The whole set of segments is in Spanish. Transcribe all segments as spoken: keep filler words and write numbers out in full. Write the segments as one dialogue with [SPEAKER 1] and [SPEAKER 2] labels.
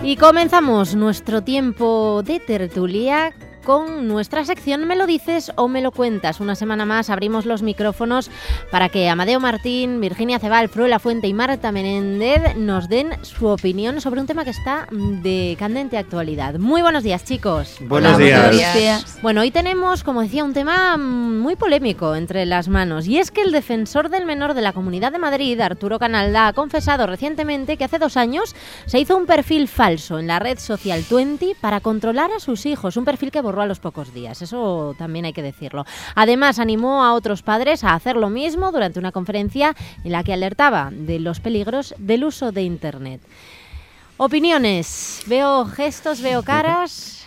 [SPEAKER 1] Y comenzamos nuestro tiempo de tertulia con nuestra sección Me lo dices o me lo cuentas. Una semana más abrimos los micrófonos para que Amadeo Martín, Virginia Cebal, Fruela Fuente y Marta Menéndez nos den su opinión sobre un tema que está de candente actualidad. Muy buenos días, chicos.
[SPEAKER 2] Buenos
[SPEAKER 1] Hola,
[SPEAKER 2] días.
[SPEAKER 1] Buenos días. Bueno, hoy tenemos, como decía, un tema muy polémico entre las manos, y es que el defensor del menor de la Comunidad de Madrid, Arturo Canalda, ha confesado recientemente que hace dos años se hizo un perfil falso en la red social veinte para controlar a sus hijos, un perfil que borró a los pocos días, eso también hay que decirlo. Además, animó a otros padres a hacer lo mismo durante una conferencia en la que alertaba de los peligros del uso de Internet. Opiniones, veo gestos, veo caras.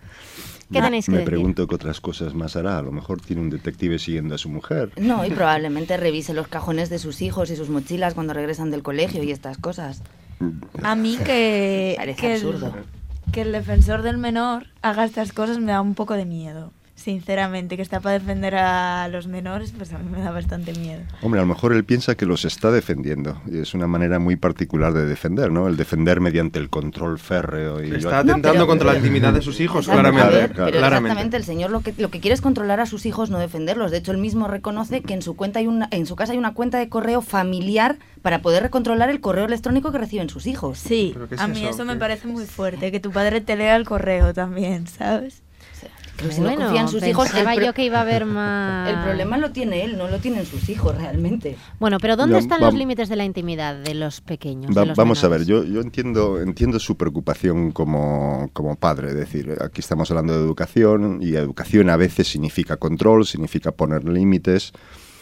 [SPEAKER 1] ¿Qué tenéis que
[SPEAKER 3] Me
[SPEAKER 1] decir?
[SPEAKER 3] pregunto qué otras cosas más hará. A lo mejor tiene un detective siguiendo a su mujer.
[SPEAKER 4] No, y probablemente revise los cajones de sus hijos y sus mochilas cuando regresan del colegio y estas cosas.
[SPEAKER 5] A mí que,
[SPEAKER 4] Parece
[SPEAKER 5] que,
[SPEAKER 4] absurdo.
[SPEAKER 5] el, que el defensor del menor haga estas cosas me da un poco de miedo. Sinceramente, que está para defender a los menores, pues a mí me da bastante miedo.
[SPEAKER 3] Hombre, a lo mejor él piensa que los está defendiendo. Y es una manera muy particular de defender, ¿no? El defender mediante el control férreo. Y
[SPEAKER 2] Está
[SPEAKER 3] yo...
[SPEAKER 2] atentando
[SPEAKER 4] No, pero-
[SPEAKER 2] contra la
[SPEAKER 4] pero-
[SPEAKER 2] intimidad de sus hijos,
[SPEAKER 4] Exacto,
[SPEAKER 2] claramente.
[SPEAKER 4] a ver,
[SPEAKER 3] Claro,
[SPEAKER 4] pero
[SPEAKER 2] claramente.
[SPEAKER 4] exactamente, el señor lo que, lo que quiere es controlar a sus hijos, no defenderlos. De hecho, él mismo reconoce que en su cuenta hay una, en su casa hay una cuenta de correo familiar para poder recontrolar el correo electrónico que reciben sus hijos.
[SPEAKER 5] Sí,
[SPEAKER 2] ¿Pero qué es
[SPEAKER 5] a mí
[SPEAKER 2] eso?
[SPEAKER 5] eso me
[SPEAKER 2] ¿Qué?
[SPEAKER 5] parece muy fuerte, que tu padre te lea el correo también, ¿sabes?
[SPEAKER 4] Pero si
[SPEAKER 1] Bueno,
[SPEAKER 4] no confía en sus hijos, el,
[SPEAKER 1] pensaba
[SPEAKER 4] pro-
[SPEAKER 1] yo que iba a haber más...
[SPEAKER 4] el problema lo tiene él, no lo tienen sus hijos realmente.
[SPEAKER 1] Bueno, pero ¿dónde
[SPEAKER 3] No,
[SPEAKER 1] están
[SPEAKER 3] vam-
[SPEAKER 1] los límites de la intimidad de los pequeños?
[SPEAKER 3] Va-
[SPEAKER 1] de los
[SPEAKER 3] vamos a ver,
[SPEAKER 1] menores?
[SPEAKER 3] yo, yo entiendo, entiendo su preocupación como, como padre. Es decir, aquí estamos hablando de educación y educación a veces significa control, significa poner límites.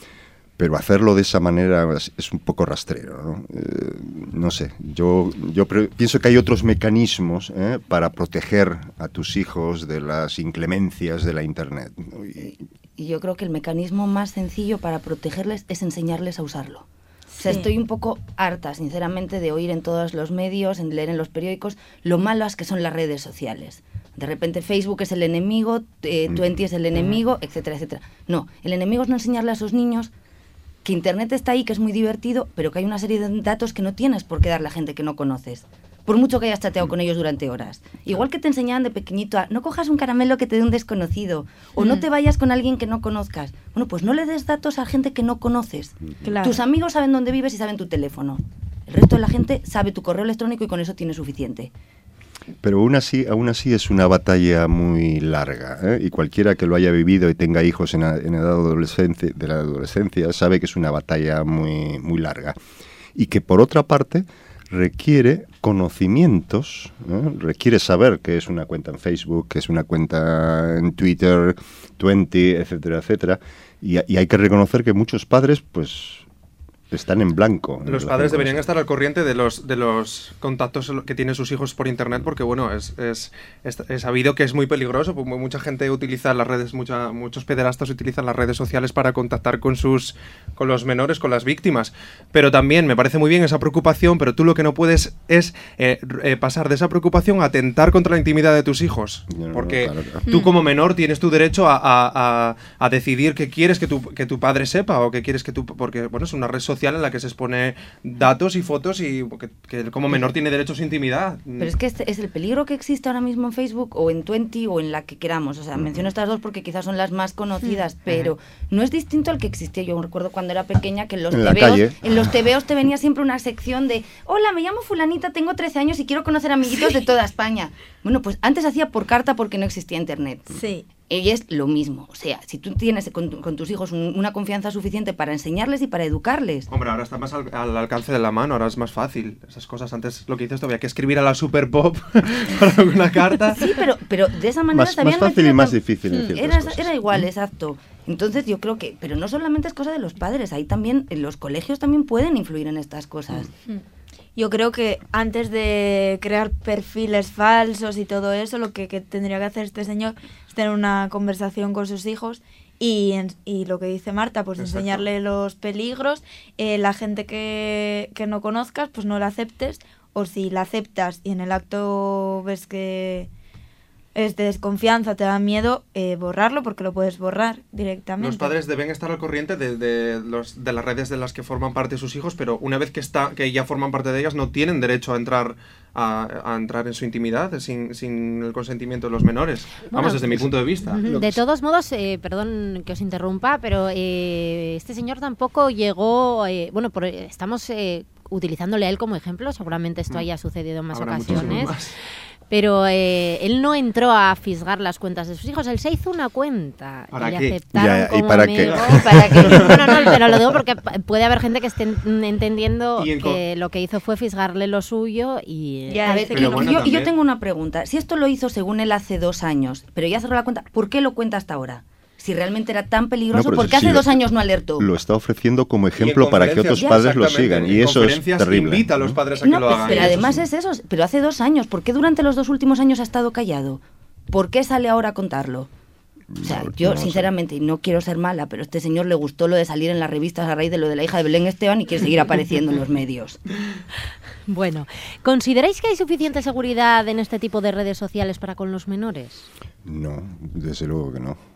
[SPEAKER 3] Pero hacerlo de esa manera es, es un poco rastrero, ¿no? Eh, no sé, yo, yo pre- pienso que hay otros mecanismos ¿eh? para proteger a tus hijos de las inclemencias de la Internet. Y-
[SPEAKER 4] Y yo creo que el mecanismo más sencillo para protegerles es enseñarles a usarlo. O sea,
[SPEAKER 5] Sí.
[SPEAKER 4] estoy un poco harta, sinceramente, de oír en todos los medios, en leer en los periódicos, lo malas que son las redes sociales. De repente Facebook es el enemigo, eh, veinte es el enemigo, etcétera, etcétera. No, el enemigo es no enseñarle a esos niños que Internet está ahí, que es muy divertido, pero que hay una serie de datos que no tienes por qué darle a gente que no conoces. Por mucho que hayas chateado con ellos durante horas. Igual que te enseñaban de pequeñito a no cojas un caramelo que te dé un desconocido, o no te vayas con alguien que no conozcas. Bueno, pues no le des datos a gente que no conoces.
[SPEAKER 5] Claro.
[SPEAKER 4] Tus amigos saben dónde vives y saben tu teléfono. El resto de la gente sabe tu correo electrónico y con eso tiene suficiente.
[SPEAKER 3] Pero aún así, aún así es una batalla muy larga, ¿eh? Y cualquiera que lo haya vivido y tenga hijos en, a- en edad adolescente, de la adolescencia sabe que es una batalla muy, muy larga. Y que por otra parte requiere conocimientos, ¿no? Requiere saber qué es una cuenta en Facebook, qué es una cuenta en Twitter, veinte, etcétera, etcétera. Y, y hay que reconocer que muchos padres, pues, están en blanco. en
[SPEAKER 2] Los
[SPEAKER 3] relación
[SPEAKER 2] padres
[SPEAKER 3] con
[SPEAKER 2] deberían
[SPEAKER 3] eso.
[SPEAKER 2] estar al corriente de los de los contactos que tienen sus hijos por internet, porque bueno, es, es, es, es sabido que es muy peligroso, pues mucha gente utiliza las redes, mucha, muchos pederastas utilizan las redes sociales para contactar con sus con los menores, con las víctimas. Pero también me parece muy bien esa preocupación, pero tú lo que no puedes es eh, eh, pasar de esa preocupación a atentar contra la intimidad de tus hijos.
[SPEAKER 3] No, no,
[SPEAKER 2] Porque
[SPEAKER 3] claro, claro.
[SPEAKER 2] tú como menor tienes tu derecho a, a, a, a decidir qué quieres que tu, que tu padre sepa o qué quieres que tu... Porque bueno, es una red social en la que se expone datos y fotos y que, que él como menor tiene derecho a su intimidad.
[SPEAKER 4] Pero es que este es el peligro que existe ahora mismo en Facebook o en veinte o en la que queramos. O sea, menciono estas dos porque quizás son las más conocidas, pero no es distinto al que existía. Yo recuerdo cuando era pequeña que en los
[SPEAKER 3] En la
[SPEAKER 4] tebeos,
[SPEAKER 3] calle.
[SPEAKER 4] en los tebeos te venía siempre una sección de hola, me llamo fulanita, tengo trece años y quiero conocer amiguitos de toda España. Bueno, pues antes hacía por carta porque no existía internet.
[SPEAKER 5] Sí.
[SPEAKER 4] Y es lo mismo. O sea, si tú tienes con, tu- con tus hijos un- una confianza suficiente para enseñarles y para educarles.
[SPEAKER 2] Hombre, ahora está más al, al alcance de la mano, ahora es más fácil. Esas cosas antes, lo que dices, todavía que escribir a la Super Pop para una carta.
[SPEAKER 4] Sí, pero, pero de esa manera
[SPEAKER 3] Más,
[SPEAKER 4] se
[SPEAKER 3] más
[SPEAKER 4] habían
[SPEAKER 3] fácil y
[SPEAKER 4] metido
[SPEAKER 3] más
[SPEAKER 4] con-
[SPEAKER 3] difícil en
[SPEAKER 4] Mm,
[SPEAKER 3] ciertas
[SPEAKER 4] era,
[SPEAKER 3] cosas.
[SPEAKER 4] era igual, exacto. Entonces yo creo que, pero no solamente es cosa de los padres, ahí también, en los colegios también pueden influir en estas cosas.
[SPEAKER 5] Yo creo que antes de crear perfiles falsos y todo eso, lo que, que tendría que hacer este señor es tener una conversación con sus hijos y, en- y lo que dice Marta, pues
[SPEAKER 2] Exacto.
[SPEAKER 5] enseñarle los peligros, eh, la gente que, que no conozcas, pues no la aceptes, o si la aceptas y en el acto ves que es de desconfianza, te da miedo eh, borrarlo porque lo puedes borrar directamente.
[SPEAKER 2] Los padres deben estar al corriente de, de, los, de las redes de las que forman parte sus hijos, pero una vez que está que ya forman parte de ellas, no tienen derecho a entrar a, a entrar en su intimidad sin, sin el consentimiento de los menores. Bueno, vamos, desde mi punto de vista.
[SPEAKER 1] De todos modos, eh, perdón que os interrumpa, pero eh, este señor tampoco llegó... Eh, bueno, por, estamos eh, utilizándole a él como ejemplo, seguramente esto haya sucedido en más
[SPEAKER 2] Habrá
[SPEAKER 1] ocasiones.
[SPEAKER 2] más.
[SPEAKER 1] Pero eh, él no entró a fisgar las cuentas de sus hijos, él se hizo una cuenta
[SPEAKER 2] ¿Para
[SPEAKER 1] y le
[SPEAKER 2] qué?
[SPEAKER 1] aceptaron
[SPEAKER 3] Ya, ¿y
[SPEAKER 1] como
[SPEAKER 3] para
[SPEAKER 1] amigo.
[SPEAKER 3] qué?
[SPEAKER 1] Para que, bueno, no, pero lo digo porque puede haber gente que esté entendiendo
[SPEAKER 2] Y en
[SPEAKER 1] que lo que hizo fue fisgarle lo suyo y...
[SPEAKER 5] Ya,
[SPEAKER 4] A ver,
[SPEAKER 5] Pero
[SPEAKER 4] yo,
[SPEAKER 2] bueno,
[SPEAKER 4] yo-
[SPEAKER 2] también-
[SPEAKER 4] yo tengo una pregunta. Si esto lo hizo según él hace dos años, pero ya cerró la cuenta, ¿por qué lo cuenta hasta ahora? Si realmente era tan peligroso,
[SPEAKER 3] No, pero
[SPEAKER 4] ¿por
[SPEAKER 3] si-
[SPEAKER 4] qué hace
[SPEAKER 3] si
[SPEAKER 4] dos
[SPEAKER 3] lo-
[SPEAKER 4] años no alertó?
[SPEAKER 3] Lo está ofreciendo como
[SPEAKER 2] Y en
[SPEAKER 3] ejemplo para que
[SPEAKER 2] conferencias-
[SPEAKER 3] otros padres lo
[SPEAKER 2] Exactamente,
[SPEAKER 3] sigan.
[SPEAKER 2] en
[SPEAKER 3] Y eso es
[SPEAKER 2] conferencias
[SPEAKER 3] terrible.
[SPEAKER 2] invita a los padres a que
[SPEAKER 4] No,
[SPEAKER 2] lo hagan.
[SPEAKER 4] pero
[SPEAKER 2] y eso
[SPEAKER 4] además
[SPEAKER 2] es-
[SPEAKER 4] es eso, pero hace dos años. ¿Por qué durante los dos últimos años ha estado callado? ¿Por qué sale ahora a contarlo? O sea,
[SPEAKER 3] No,
[SPEAKER 4] yo
[SPEAKER 3] no sé.
[SPEAKER 4] sinceramente, y no quiero ser mala, pero a este señor le gustó lo de salir en las revistas a raíz de lo de la hija de Belén Esteban y quiere seguir apareciendo en los medios.
[SPEAKER 1] Bueno, ¿consideráis que hay suficiente seguridad en este tipo de redes sociales para con los menores?
[SPEAKER 3] No, desde luego que no.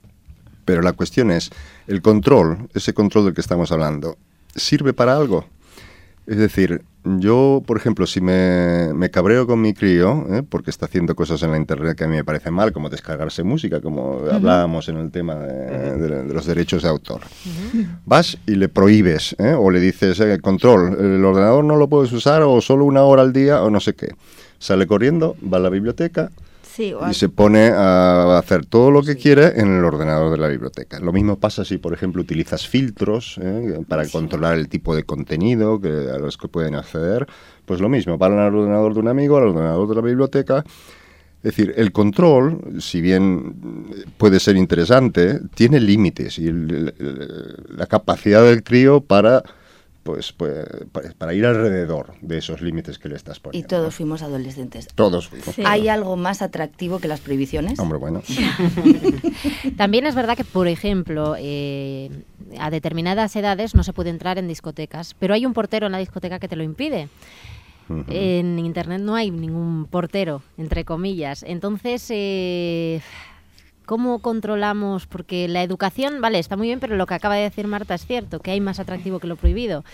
[SPEAKER 3] Pero la cuestión es, el control, ese control del que estamos hablando, ¿sirve para algo? Es decir, yo, por ejemplo, si me, me cabreo con mi crío, ¿eh? porque está haciendo cosas en la internet que a mí me parecen mal, como descargarse música, como uh-huh. hablábamos en el tema de, de, de los derechos de autor. Uh-huh. Vas y le prohíbes, ¿eh? o le dices, eh, control, el ordenador no lo puedes usar o solo una hora al día o no sé qué. Sale corriendo, va a la biblioteca,
[SPEAKER 5] Sí, o
[SPEAKER 3] y se pone a hacer todo lo que sí. quiere en el ordenador de la biblioteca. Lo mismo pasa si, por ejemplo, utilizas filtros ¿eh? para sí. controlar el tipo de contenido que, a los que pueden acceder. Pues lo mismo, van al ordenador de un amigo, al ordenador de la biblioteca. Es decir, el control, si bien puede ser interesante, tiene límites y el, el, la capacidad del crío para... Pues, pues para ir alrededor de esos límites que le estás poniendo.
[SPEAKER 4] Y todos fuimos adolescentes.
[SPEAKER 3] Todos fuimos.
[SPEAKER 4] Sí. ¿Hay algo más atractivo que las prohibiciones?
[SPEAKER 3] Hombre, bueno.
[SPEAKER 1] También es verdad que, por ejemplo, eh, a determinadas edades no se puede entrar en discotecas, pero hay un portero en la discoteca que te lo impide. Uh-huh. En Internet no hay ningún portero, entre comillas. Entonces... Eh, ¿cómo controlamos? Porque la educación, vale, está muy bien, pero lo que acaba de decir Marta es cierto, que hay más atractivo que lo prohibido.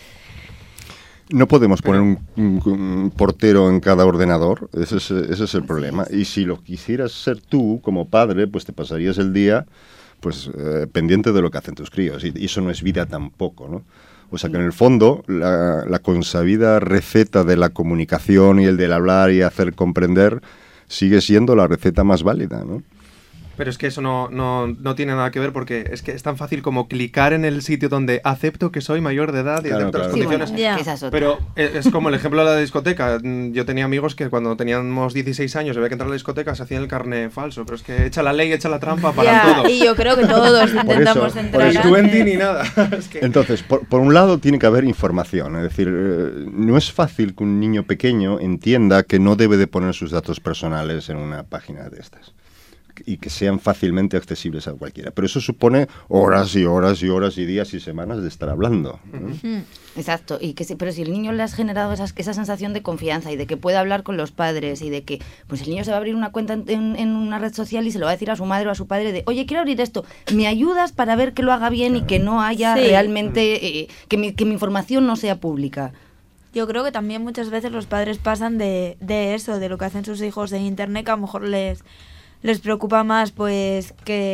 [SPEAKER 3] No podemos poner un, un, un portero en cada ordenador, ese es, ese es el problema. Y si lo quisieras ser tú, como padre, pues te pasarías el día pues eh, pendiente de lo que hacen tus críos. Y, y eso no es vida tampoco, ¿no? O sea que en el fondo la, la consabida receta de la comunicación y el del hablar y hacer comprender sigue siendo la receta más válida, ¿no?
[SPEAKER 2] Pero es que eso no, no, no tiene nada que ver porque es que es tan fácil como clicar en el sitio donde acepto que soy mayor de edad y
[SPEAKER 3] claro,
[SPEAKER 2] acepto
[SPEAKER 3] claro.
[SPEAKER 2] las condiciones.
[SPEAKER 4] Sí, bueno, esa es otra.
[SPEAKER 2] Pero es como el ejemplo de la discoteca. Yo tenía amigos que cuando teníamos dieciséis años y había que entrar a la discoteca se hacían el carné falso. Pero es que echa la ley, echa la trampa para
[SPEAKER 5] ya,
[SPEAKER 2] todo.
[SPEAKER 5] Y yo creo que todos intentamos
[SPEAKER 3] eso,
[SPEAKER 5] entrar
[SPEAKER 2] Ni
[SPEAKER 5] antes.
[SPEAKER 2] twenty ni nada. Es que...
[SPEAKER 3] Entonces, por, por un lado tiene que haber información, es decir, eh, no es fácil que un niño pequeño entienda que no debe de poner sus datos personales en una página de estas y que sean fácilmente accesibles a cualquiera. Pero eso supone horas y horas y horas y días y semanas de estar hablando, ¿no?
[SPEAKER 4] Uh-huh. Exacto, y que sí, pero si el niño le has generado esa, esa sensación de confianza y de que puede hablar con los padres y de que pues el niño se va a abrir una cuenta en, en, en una red social y se lo va a decir a su madre o a su padre de, oye, quiero abrir esto, ¿me ayudas para ver que lo haga bien claro. y que no haya sí. realmente, eh, que, mi, que mi información no sea pública?
[SPEAKER 5] Yo creo que también muchas veces los padres pasan de, de eso, de lo que hacen sus hijos en internet, que a lo mejor les... les preocupa más pues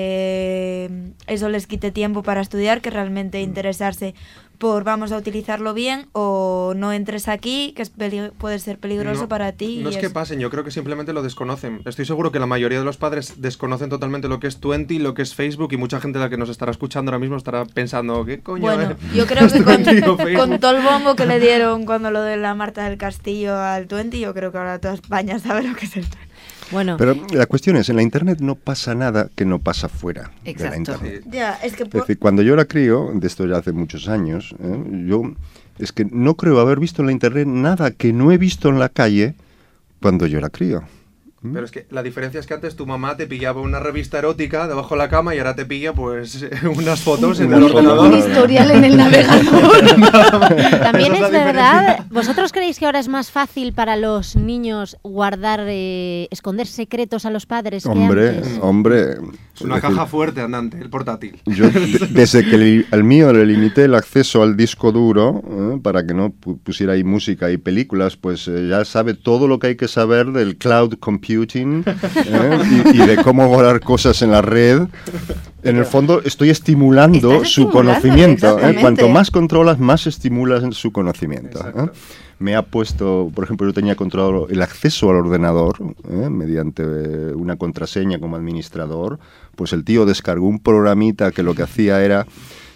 [SPEAKER 5] que eso les quite tiempo para estudiar que realmente interesarse por vamos a utilizarlo bien o no entres aquí, que es peli- puede ser peligroso
[SPEAKER 2] no,
[SPEAKER 5] para ti.
[SPEAKER 2] No es que pasen, yo creo que simplemente lo desconocen. Estoy seguro que la mayoría de los padres desconocen totalmente lo que es Twenty, lo que es Facebook y mucha gente la que nos estará escuchando ahora mismo estará pensando, ¿qué coño?
[SPEAKER 5] Bueno,
[SPEAKER 2] eh?
[SPEAKER 5] yo creo que con, con todo el bombo que le dieron cuando lo de la Marta del Castillo al Twenty, yo creo que ahora toda España sabe lo que es el Twenty.
[SPEAKER 1] Bueno.
[SPEAKER 3] Pero la cuestión es, en la internet no pasa nada que no pasa fuera
[SPEAKER 4] Exacto.
[SPEAKER 3] de la internet.
[SPEAKER 5] Sí. Ya, es que
[SPEAKER 3] Es
[SPEAKER 5] por...
[SPEAKER 3] decir, cuando yo era crío, de esto ya hace muchos años, ¿eh? yo es que no creo haber visto en la internet nada que no he visto en la calle cuando yo era crío.
[SPEAKER 2] Pero es que la diferencia es que antes tu mamá te pillaba una revista erótica debajo de la cama y ahora te pilla pues unas fotos en el
[SPEAKER 3] Unas fotos.
[SPEAKER 2] ordenador.
[SPEAKER 4] Un historial en el navegador.
[SPEAKER 1] También
[SPEAKER 2] Esa
[SPEAKER 1] es
[SPEAKER 2] la
[SPEAKER 1] verdad,
[SPEAKER 2] diferencia.
[SPEAKER 1] ¿vosotros creéis que ahora es más fácil para los niños guardar, eh, esconder secretos a los padres que
[SPEAKER 3] Hombre,
[SPEAKER 1] antes?
[SPEAKER 3] hombre.
[SPEAKER 2] Es una
[SPEAKER 3] decir,
[SPEAKER 2] caja fuerte andante, el portátil.
[SPEAKER 3] Yo, de- desde que li- al mío le limité el acceso al disco duro, ¿eh? para que no pu- pusiera ahí música y películas, pues eh, ya sabe todo lo que hay que saber del cloud computing, ¿eh? y, y de cómo guardar cosas en la red. En el fondo estoy estimulando
[SPEAKER 4] Estás
[SPEAKER 3] su
[SPEAKER 4] estimulando,
[SPEAKER 3] conocimiento. ¿eh?
[SPEAKER 4] exactamente.
[SPEAKER 3] Cuanto más controlas, más estimulas en su conocimiento. ¿eh?
[SPEAKER 2] Exacto.
[SPEAKER 3] Me ha puesto, por ejemplo, yo tenía controlado el acceso al ordenador, ¿eh? mediante eh, una contraseña como administrador. Pues el tío descargó un programita que lo que hacía era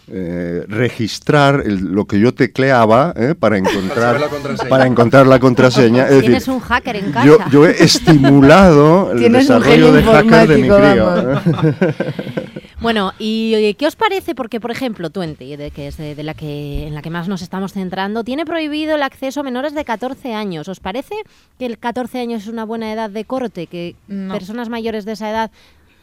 [SPEAKER 3] eh, registrar el- lo que yo tecleaba, ¿eh? para encontrar
[SPEAKER 2] saber la contraseña.
[SPEAKER 3] para encontrar la contraseña. Es
[SPEAKER 1] Tienes
[SPEAKER 3] decir,
[SPEAKER 1] un hacker en casa.
[SPEAKER 3] yo, yo he estimulado el
[SPEAKER 4] Tienes un
[SPEAKER 3] desarrollo
[SPEAKER 4] genio
[SPEAKER 3] de hacker de mi
[SPEAKER 4] informático,
[SPEAKER 3] crío. ¿eh?
[SPEAKER 1] Bueno, ¿y oye, qué os parece? Porque, por ejemplo, Twenty, de, que es de, de la que, en la que más nos estamos centrando, tiene prohibido el acceso a menores de catorce años. ¿Os parece que el catorce años es una buena edad de corte? ¿Que
[SPEAKER 5] No.
[SPEAKER 1] personas mayores de esa edad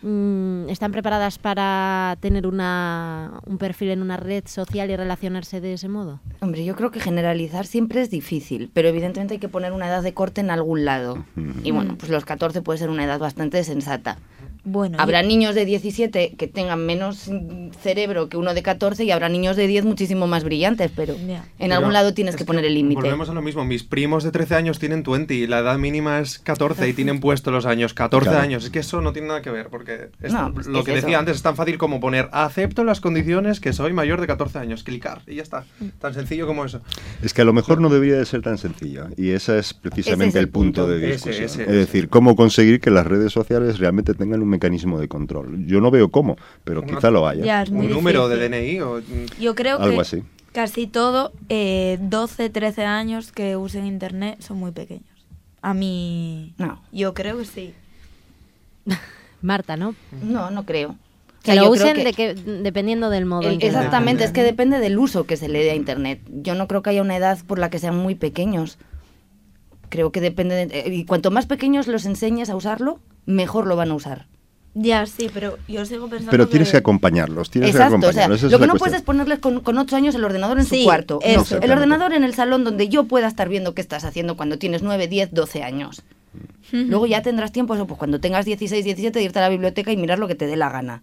[SPEAKER 1] mm, están preparadas para tener una, un perfil en una red social y relacionarse de ese modo?
[SPEAKER 4] Hombre, yo creo que generalizar siempre es difícil, pero evidentemente hay que poner una edad de corte en algún lado. Y bueno, pues los catorce puede ser una edad bastante sensata.
[SPEAKER 5] Bueno,
[SPEAKER 4] Habrá
[SPEAKER 5] yo-
[SPEAKER 4] niños de diecisiete que tengan menos mm, cerebro que uno de catorce y habrá niños de diez muchísimo más brillantes, pero
[SPEAKER 5] Ya.
[SPEAKER 4] en algún
[SPEAKER 2] Pero
[SPEAKER 4] lado tienes
[SPEAKER 2] es
[SPEAKER 4] que poner el límite.
[SPEAKER 2] Volvemos a lo mismo. Mis primos de trece años tienen veinte y la edad mínima es catorce y tienen puesto los años catorce
[SPEAKER 3] Claro.
[SPEAKER 2] años. Es que eso no tiene nada que ver porque es-
[SPEAKER 4] No, pues,
[SPEAKER 2] lo
[SPEAKER 4] es
[SPEAKER 2] que
[SPEAKER 4] eso.
[SPEAKER 2] decía antes es tan fácil como poner acepto las condiciones que soy mayor de catorce años, clicar y ya está. Tan sencillo como eso.
[SPEAKER 3] Es que a lo mejor no debería de ser tan sencillo y ese es precisamente
[SPEAKER 4] Ese es el
[SPEAKER 3] el punto,
[SPEAKER 4] punto.
[SPEAKER 3] de
[SPEAKER 2] Ese,
[SPEAKER 3] discusión.
[SPEAKER 2] ese,
[SPEAKER 3] es
[SPEAKER 2] ese.
[SPEAKER 3] decir, cómo conseguir que las redes sociales realmente tengan un mecanismo de control. Yo no veo cómo, pero
[SPEAKER 2] Una-
[SPEAKER 3] quizá lo haya.
[SPEAKER 5] ya es muy
[SPEAKER 2] Un número de
[SPEAKER 5] difícil.
[SPEAKER 2] D N I o...
[SPEAKER 5] Yo creo
[SPEAKER 3] Algo
[SPEAKER 5] que
[SPEAKER 3] así.
[SPEAKER 5] casi todo, eh, doce, trece años que usen internet son muy pequeños. A mí,
[SPEAKER 4] No.
[SPEAKER 5] yo creo que sí.
[SPEAKER 1] Marta, ¿no?
[SPEAKER 4] No, no creo. O
[SPEAKER 1] Que
[SPEAKER 4] sea,
[SPEAKER 1] lo
[SPEAKER 4] yo creo
[SPEAKER 1] usen
[SPEAKER 4] que
[SPEAKER 1] de que, dependiendo del modo.
[SPEAKER 4] el-
[SPEAKER 1] en que lo
[SPEAKER 4] exactamente,
[SPEAKER 1] hagan.
[SPEAKER 4] es que depende del uso que se le dé a Internet. Yo no creo que haya una edad por la que sean muy pequeños. Creo que depende de... eh, Y cuanto más pequeños los enseñes a usarlo, mejor lo van a usar.
[SPEAKER 5] Ya, sí, pero yo sigo pensando
[SPEAKER 3] Pero tienes
[SPEAKER 5] que...
[SPEAKER 3] que acompañarlos, tienes que
[SPEAKER 4] Exacto, o sea,
[SPEAKER 3] acompañarlos. esa
[SPEAKER 4] lo
[SPEAKER 3] es
[SPEAKER 4] que
[SPEAKER 3] la
[SPEAKER 4] no
[SPEAKER 3] cuestión.
[SPEAKER 4] puedes es ponerles con, con ocho años el ordenador en
[SPEAKER 5] Sí,
[SPEAKER 4] su cuarto.
[SPEAKER 5] eso.
[SPEAKER 4] No, el
[SPEAKER 3] Exactamente.
[SPEAKER 4] ordenador en el salón donde yo pueda estar viendo qué estás haciendo cuando tienes nueve, diez, doce años. Luego ya tendrás tiempo, eso, pues cuando tengas dieciséis, diecisiete, de irte a la biblioteca y mirar lo que te dé la gana.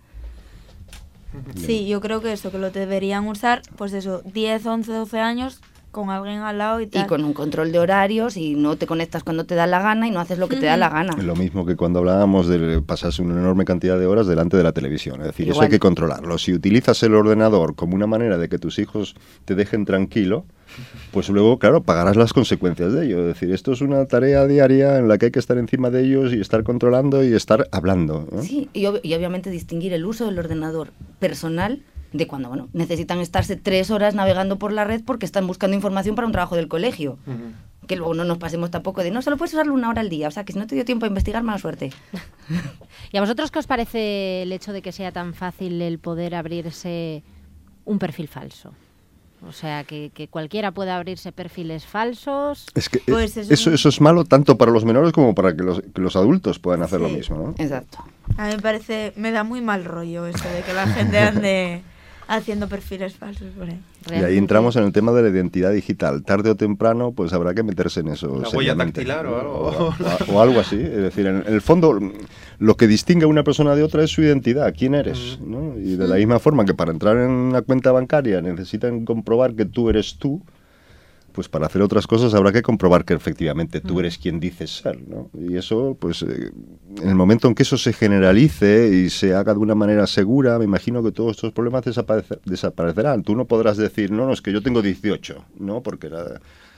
[SPEAKER 5] Sí, yo creo que eso, que lo deberían usar, pues eso, diez, once, doce años con alguien al lado y tal.
[SPEAKER 4] Y con un control de horarios y no te conectas cuando te da la gana y no haces lo que te da la gana.
[SPEAKER 3] Lo mismo que cuando hablábamos de pasarse una enorme cantidad de horas delante de la televisión. Es decir, eso
[SPEAKER 4] Igual.
[SPEAKER 3] hay que controlarlo. Si utilizas el ordenador como una manera de que tus hijos te dejen tranquilo, pues luego, claro, pagarás las consecuencias de ello. Es decir, esto es una tarea diaria en la que hay que estar encima de ellos y estar controlando y estar hablando, ¿no?
[SPEAKER 4] Sí, y, ob- y obviamente distinguir el uso del ordenador personal de cuando, bueno, necesitan estarse tres horas navegando por la red porque están buscando información para un trabajo del colegio.
[SPEAKER 2] Ujú.
[SPEAKER 4] Que luego no nos pasemos tampoco de, no, solo puedes usarlo una hora al día, o sea, que si no te dio tiempo a investigar, mala suerte.
[SPEAKER 1] ¿Y a vosotros qué os parece el hecho de que sea tan fácil el poder abrirse un perfil falso? O sea, que, que cualquiera pueda abrirse perfiles falsos.
[SPEAKER 3] Es que
[SPEAKER 5] Pues
[SPEAKER 3] eh,
[SPEAKER 5] eso
[SPEAKER 3] eso,
[SPEAKER 5] es-
[SPEAKER 3] eso es malo tanto para los menores como para que los, que los adultos puedan hacer lo
[SPEAKER 5] Sí.
[SPEAKER 3] mismo, ¿no?
[SPEAKER 4] Exacto.
[SPEAKER 5] A mí me parece, me da muy mal rollo eso de que la gente ande haciendo perfiles falsos por ahí.
[SPEAKER 3] Y ahí
[SPEAKER 1] Realmente.
[SPEAKER 3] entramos en el tema de la identidad digital. Tarde o temprano, pues habrá que meterse en eso.
[SPEAKER 2] La huella
[SPEAKER 3] seriamente.
[SPEAKER 2] dactilar o algo.
[SPEAKER 3] O, o- o algo así. Es decir, en, en el fondo, lo que distingue a una persona de otra es su identidad. ¿Quién eres? ¿no? Y de la misma forma que para entrar en una cuenta bancaria necesitan comprobar que tú eres tú, pues para hacer otras cosas habrá que comprobar que efectivamente tú eres quien dices ser, ¿no? Y eso, pues, eh, en el momento en que eso se generalice y se haga de una manera segura, me imagino que todos estos problemas desaparece- desaparecerán. Tú no podrás decir, no, no, es que yo tengo dieciocho, ¿no? Porque la,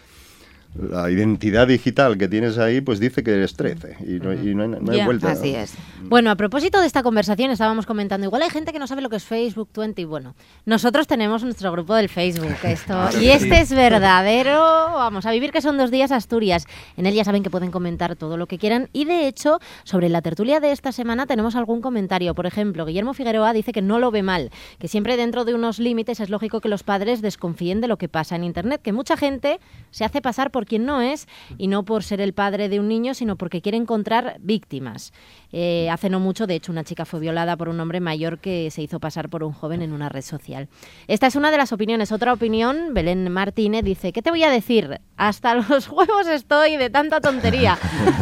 [SPEAKER 3] la identidad digital que tienes ahí, pues dice que eres trece y no, y no hay, no hay
[SPEAKER 5] Ya,
[SPEAKER 3] vuelta.
[SPEAKER 4] Así es.
[SPEAKER 1] Bueno, a propósito de esta conversación, estábamos comentando, igual hay gente que no sabe lo que es Facebook veinte. Bueno, nosotros tenemos nuestro grupo del Facebook, esto,
[SPEAKER 2] Claro
[SPEAKER 1] y
[SPEAKER 2] que
[SPEAKER 1] este
[SPEAKER 2] sí.
[SPEAKER 1] es verdadero, vamos, a vivir que son dos días Asturias. En él ya saben que pueden comentar todo lo que quieran y de hecho, sobre la tertulia de esta semana tenemos algún comentario. Por ejemplo, Guillermo Figueroa dice que no lo ve mal, que siempre dentro de unos límites es lógico que los padres desconfíen de lo que pasa en Internet, que mucha gente se hace pasar por por quien no es y no por ser el padre de un niño, sino porque quiere encontrar víctimas. Eh, hace no mucho, de hecho, una chica fue violada por un hombre mayor que se hizo pasar por un joven en una red social. Esta es una de las opiniones. Otra opinión, Belén Martínez dice, ¿qué te voy a decir? Hasta los huevos estoy de tanta tontería.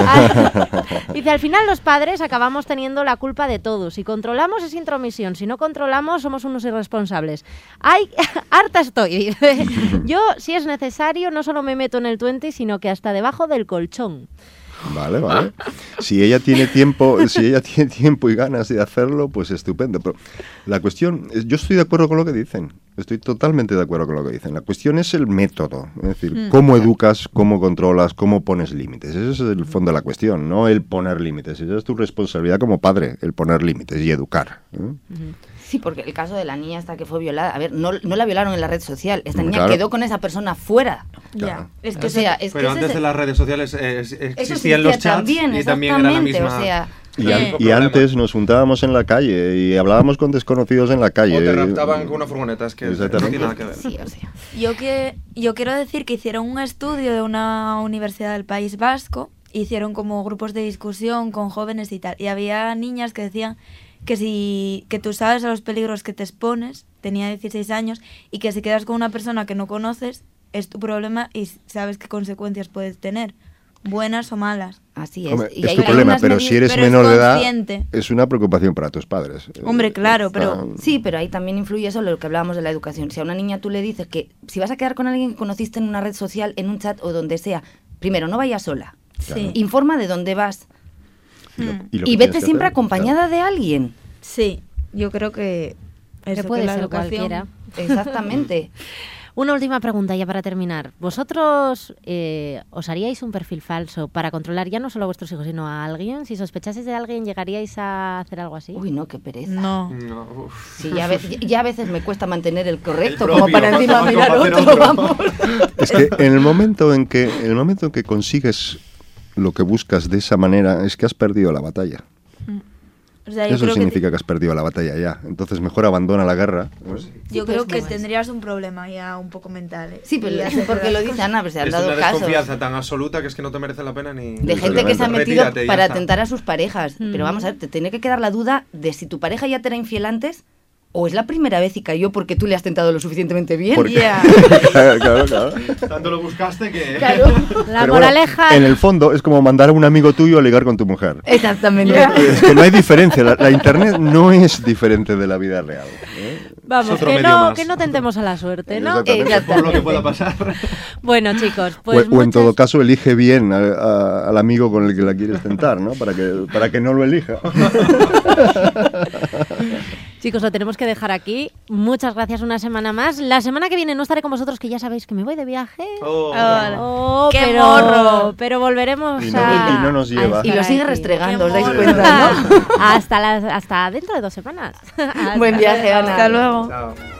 [SPEAKER 1] Dice, al final los padres acabamos teniendo la culpa de todo. Si controlamos es intromisión, si no controlamos somos unos irresponsables. Ay, harta estoy. Dice, yo, si es necesario, no solo me meto en el veinte, sino que hasta debajo del colchón.
[SPEAKER 3] Vale, vale. Si ella tiene tiempo, si ella tiene tiempo y ganas de hacerlo, pues estupendo. Pero la cuestión, yo estoy de acuerdo con lo que dicen. Estoy totalmente de acuerdo con lo que dicen. La cuestión es el método, es decir, mm. cómo educas, cómo controlas, cómo pones límites. Ese es el fondo de la cuestión, no el poner límites. Esa es tu responsabilidad como padre, el poner límites y educar, ¿eh?
[SPEAKER 4] Uh-huh. Sí, porque el caso de la niña esta que fue violada, a ver, no, no la violaron en la red social, esta niña
[SPEAKER 3] claro.
[SPEAKER 4] quedó con esa persona fuera.
[SPEAKER 3] Claro.
[SPEAKER 4] Ya. Es que, o sea, es
[SPEAKER 2] Pero
[SPEAKER 4] que
[SPEAKER 2] antes
[SPEAKER 4] ese,
[SPEAKER 2] de las redes sociales eh, existían
[SPEAKER 4] eso
[SPEAKER 2] los chats
[SPEAKER 4] también,
[SPEAKER 2] y también era la misma.
[SPEAKER 4] O sea,
[SPEAKER 3] Y, an- y antes nos juntábamos en la calle y hablábamos con desconocidos en la calle.
[SPEAKER 2] O te raptaban con una furgoneta, es que no tiene nada que ver.
[SPEAKER 4] Sí, o sea.
[SPEAKER 5] Yo, que, yo quiero decir que hicieron un estudio de una universidad del País Vasco, hicieron como grupos de discusión con jóvenes y tal, y había niñas que decían que si que tú sabes a los peligros que te expones, tenía dieciséis años, y que si quedas con una persona que no conoces, es tu problema y sabes qué consecuencias puedes tener, buenas o malas.
[SPEAKER 4] Así es.
[SPEAKER 3] Hombre,
[SPEAKER 4] y
[SPEAKER 3] es
[SPEAKER 4] hay
[SPEAKER 3] tu problema, pero
[SPEAKER 4] medidas,
[SPEAKER 3] si eres
[SPEAKER 5] pero
[SPEAKER 3] menor
[SPEAKER 5] es
[SPEAKER 3] de edad,
[SPEAKER 5] consciente.
[SPEAKER 3] es una preocupación para tus padres.
[SPEAKER 5] Hombre, claro,
[SPEAKER 3] Está-
[SPEAKER 5] pero...
[SPEAKER 4] Sí, pero ahí también influye eso, lo que hablábamos de la educación. Si a una niña tú le dices que si vas a quedar con alguien que conociste en una red social, en un chat o donde sea, primero, no vayas sola.
[SPEAKER 5] Sí.
[SPEAKER 4] Informa de dónde vas.
[SPEAKER 3] Y, lo-
[SPEAKER 5] Mm.
[SPEAKER 3] y lo
[SPEAKER 4] Y
[SPEAKER 3] que
[SPEAKER 4] vete
[SPEAKER 3] tienes que
[SPEAKER 4] siempre
[SPEAKER 3] hacer,
[SPEAKER 4] acompañada de alguien.
[SPEAKER 5] Sí, yo creo que...
[SPEAKER 1] Que
[SPEAKER 5] eso,
[SPEAKER 1] puede
[SPEAKER 5] que la
[SPEAKER 1] ser
[SPEAKER 5] educación-
[SPEAKER 1] cualquiera.
[SPEAKER 4] Exactamente.
[SPEAKER 1] Una última pregunta ya para terminar. ¿Vosotros eh, os haríais un perfil falso para controlar ya no solo a vuestros hijos, sino a alguien? Si sospechaseis de alguien, ¿llegaríais a hacer algo así?
[SPEAKER 4] Uy, no, qué pereza.
[SPEAKER 5] No.
[SPEAKER 2] No, uf.
[SPEAKER 4] Sí, ya, a veces, ya a veces me cuesta mantener el correcto,
[SPEAKER 2] El
[SPEAKER 4] como
[SPEAKER 2] propio,
[SPEAKER 4] para encima
[SPEAKER 2] como
[SPEAKER 4] mirar
[SPEAKER 2] para hacer
[SPEAKER 4] otro,
[SPEAKER 2] otro.
[SPEAKER 4] vamos.
[SPEAKER 3] Es que en el momento en que en el momento en que consigues lo que buscas de esa manera, es que has perdido la batalla.
[SPEAKER 5] O sea, yo
[SPEAKER 3] Eso
[SPEAKER 5] creo
[SPEAKER 3] significa
[SPEAKER 5] que,
[SPEAKER 3] que has perdido la batalla ya. Entonces mejor abandona la guerra.
[SPEAKER 2] Pues sí.
[SPEAKER 5] yo
[SPEAKER 4] Sí,
[SPEAKER 5] creo
[SPEAKER 4] pues,
[SPEAKER 5] que
[SPEAKER 4] no.
[SPEAKER 5] tendrías un problema ya un poco mental. ¿eh?
[SPEAKER 4] Sí, pero
[SPEAKER 5] Y hacer
[SPEAKER 4] porque lo
[SPEAKER 5] las
[SPEAKER 4] dice
[SPEAKER 5] cosas.
[SPEAKER 4] Ana, pero se han
[SPEAKER 2] Es
[SPEAKER 4] dado
[SPEAKER 2] una
[SPEAKER 4] casos
[SPEAKER 2] desconfianza tan absoluta que es que no te merece la pena ni...
[SPEAKER 4] de gente que se ha metido
[SPEAKER 2] Retírate y ya
[SPEAKER 4] para
[SPEAKER 2] está.
[SPEAKER 4] atentar a sus parejas.
[SPEAKER 1] Mm.
[SPEAKER 4] Pero vamos a ver, te tiene que quedar la duda de si tu pareja ya te era infiel antes o es la primera vez y cayó porque tú le has tentado lo suficientemente bien.
[SPEAKER 3] Porque-
[SPEAKER 5] Ya.
[SPEAKER 3] claro, claro, claro.
[SPEAKER 2] Tanto lo buscaste que...
[SPEAKER 4] Claro.
[SPEAKER 1] La
[SPEAKER 3] Pero bueno,
[SPEAKER 1] moraleja...
[SPEAKER 3] en el fondo es como mandar a un amigo tuyo a ligar con tu mujer.
[SPEAKER 4] Exactamente.
[SPEAKER 3] Es que no hay diferencia. La, la internet no es diferente de la vida real, ¿eh?
[SPEAKER 1] Vamos,
[SPEAKER 2] Es otro
[SPEAKER 1] que
[SPEAKER 2] medio
[SPEAKER 1] no,
[SPEAKER 2] más.
[SPEAKER 1] que no tentemos a la suerte, ¿no?
[SPEAKER 3] Exactamente.
[SPEAKER 2] Por lo que pueda pasar.
[SPEAKER 1] Bueno, chicos,
[SPEAKER 3] O-
[SPEAKER 1] pues
[SPEAKER 3] o, en
[SPEAKER 1] muchas-
[SPEAKER 3] todo caso elige bien a- a- al amigo con el que la quieres tentar, ¿no? Para que, para que no lo elija.
[SPEAKER 1] Chicos, lo tenemos que dejar aquí. Muchas gracias una semana más. La semana que viene no estaré con vosotros, que ya sabéis que me voy de viaje.
[SPEAKER 2] Oh.
[SPEAKER 5] Hola.
[SPEAKER 1] Oh,
[SPEAKER 5] ¡Qué
[SPEAKER 1] pero,
[SPEAKER 5] morro!
[SPEAKER 1] pero volveremos
[SPEAKER 3] Y no-
[SPEAKER 1] a...
[SPEAKER 3] y no nos
[SPEAKER 1] a
[SPEAKER 3] lleva.
[SPEAKER 1] estar
[SPEAKER 4] Y lo sigue
[SPEAKER 1] aquí.
[SPEAKER 4] restregando,
[SPEAKER 5] Qué
[SPEAKER 4] ¿os dais
[SPEAKER 5] morro.
[SPEAKER 4] cuenta, no?
[SPEAKER 1] hasta, las- hasta dentro de dos semanas. Hasta
[SPEAKER 4] Buen viaje, Ana.
[SPEAKER 5] Hasta luego.
[SPEAKER 2] Chao.